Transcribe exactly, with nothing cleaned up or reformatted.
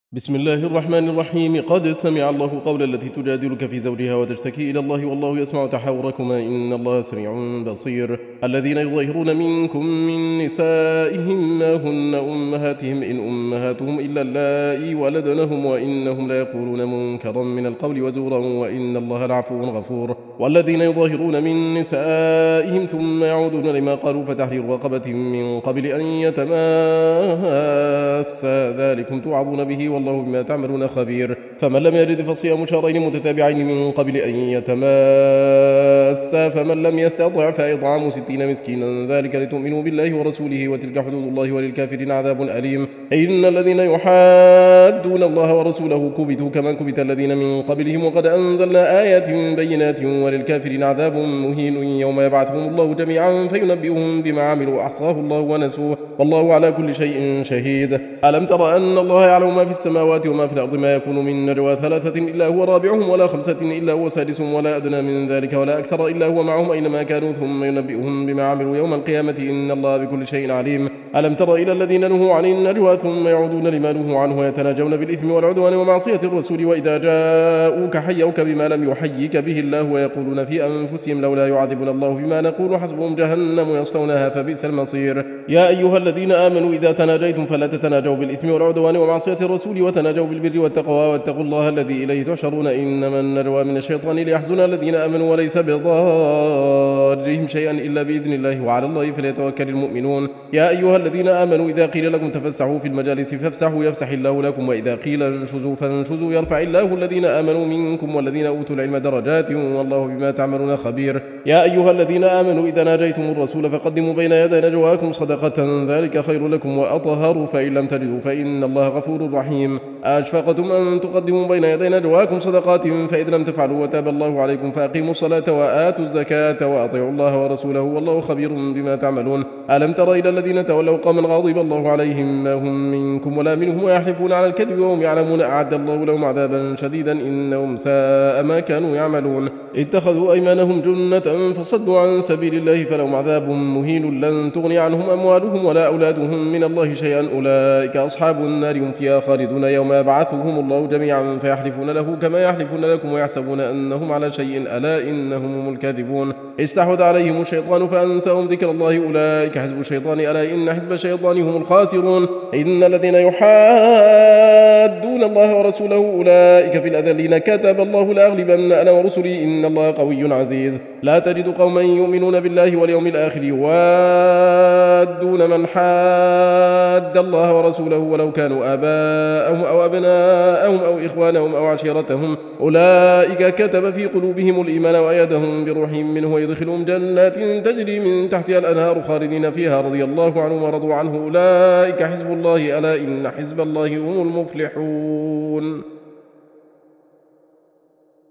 بسم الله الرحمن الرحيم. قد سمع الله قول التي تجادلك في زوجها وتشتكي إلى الله والله يسمع تحاوركما إن الله سميع بصير. الذين يظاهرون منكم من نسائهم ما هن أمهاتهم إن أمهاتهم إلا اللائي ولدنهم وإنهم لا يقولون منكرا من القول وزورا وإن الله لعفو غفور. والذين يظاهرون من نسائهم ثم يعودون لما قالوا فتحرير رقبة من قبل أن يتماسا ذلكم توعظون به والله بما تعملون خبير. فمن لم يجد فصيام شهرين متتابعين من قبل أن يتماسا فمن لم يستطع فإطعام ستين مسكينا ذلك لتؤمنوا بالله ورسوله وتلك حدود الله وللكافرين عذاب أليم. إن الذين يحادون الله ورسوله كبتوا كما كبت الذين من قبلهم وقد أنزلنا آيات بينات وللكافرين عذاب مهين يوم يبعثهم الله جميعا فينبئهم بما عملوا أحصاه الله ونسوه والله على كل شيء شهيد. ألم تر أن الله يعلم ما في السماوات وما في الأرض ما يكون من نجوى ثلاثة إلا هو رابعهم ولا خمسة إلا هو سادسهم ولا أدنى من ذلك ولا أكثر إلا هو معهم أينما كانوا ثم ينبئهم بما عملوا يوم القيامة إن الله بكل شيء عليم. ألم تر إلى الذين نهوا عن النجوى ثم يعودون لما نهوا عنه ويتناجون بالإثم والعدوان ومعصية الرسول وإذا جاءوك حيوك بما لم يحيك به الله ويقولون في أنفسهم لولا يعذبنا الله بما نقول حسبهم جهنم يصلونها فبئس المصير. يا أيها الذين آمنوا إذا تناجيتم فلا تتناجوا بالإثم والعدوان ومعصية الرسول وتناجوا بالبر والتقوى واتقوا الله الذي إليه تحشرون إنما النجوى من الشيطان ليحزن الذين آمنوا وليس بضارهم شيئا إلا بإذن الله وعلى الله فليتوكل المؤمنون. يا أيها الذين آمنوا إذا قيل لكم تفسحوا في المجالس فافسحوا يفسح الله لكم وإذا قيل انشزوا فانشزوا يرفع الله الذين آمنوا منكم والذين أوتوا العلم درجات والله بما تعملون خبير. يا أيها الذين آمنوا إذا ناجيتم الرسول فقدموا بين يدي نجواكم صدقة ذلك خير لكم وأطهر فإن لم تجدوا فإن الله غفور رحيم. أشفقتم أن تقدموا بين يدي نجواكم صدقات فإذ لم تفعلوا وتاب الله عليكم فأقيموا الصلاة وآتوا الزكاة وأطيعوا الله ورسوله والله خبير بما تعملون. ألم تر إلى الذين تولوا قوما غضب الله عليهم ما هم منكم ولا منهم ويحلفون على الكذب وهم يعلمون أعد الله لهم عذابا شديدا إنهم ساء ما كانوا يعملون. اتخذوا أيمانهم جنة فصدوا عن سبيل الله فلهم عذاب مهين لن تغني عنهم أموالهم ولا أولادهم من الله شيئا أولئك أصحاب النار هم فيها خالدون يوم يبعثهم الله جميعا فيحلفون له كما يحلفون لكم ويحسبون أنهم على شيء ألا إنهم هم الكاذبون. استحوذ عليهم الشيطان فأنساهم ذكر الله أولئك حزب الشيطان ألا إن حزب الشيطان هم الخاسرون. إن الذين يحادون الله ورسوله أولئك في الأذلين كتب الله لأغلبن أنا ورسلي إن الله قوي عزيز. لا تجد قوما يؤمنون بالله واليوم الآخر يوادون من حاد الله ورسوله ولو كانوا آباءهم أو أبناءهم أو إخوانهم أو عشيرتهم أولئك كتب في قلوبهم الإيمان وأيدهم بروح منه ويدخلهم جنات تجري من تحتها الأنهار خالدين فيها رضي الله عنهم ورضوا عنه أولئك حزب الله ألا إن حزب الله هم المفلحون.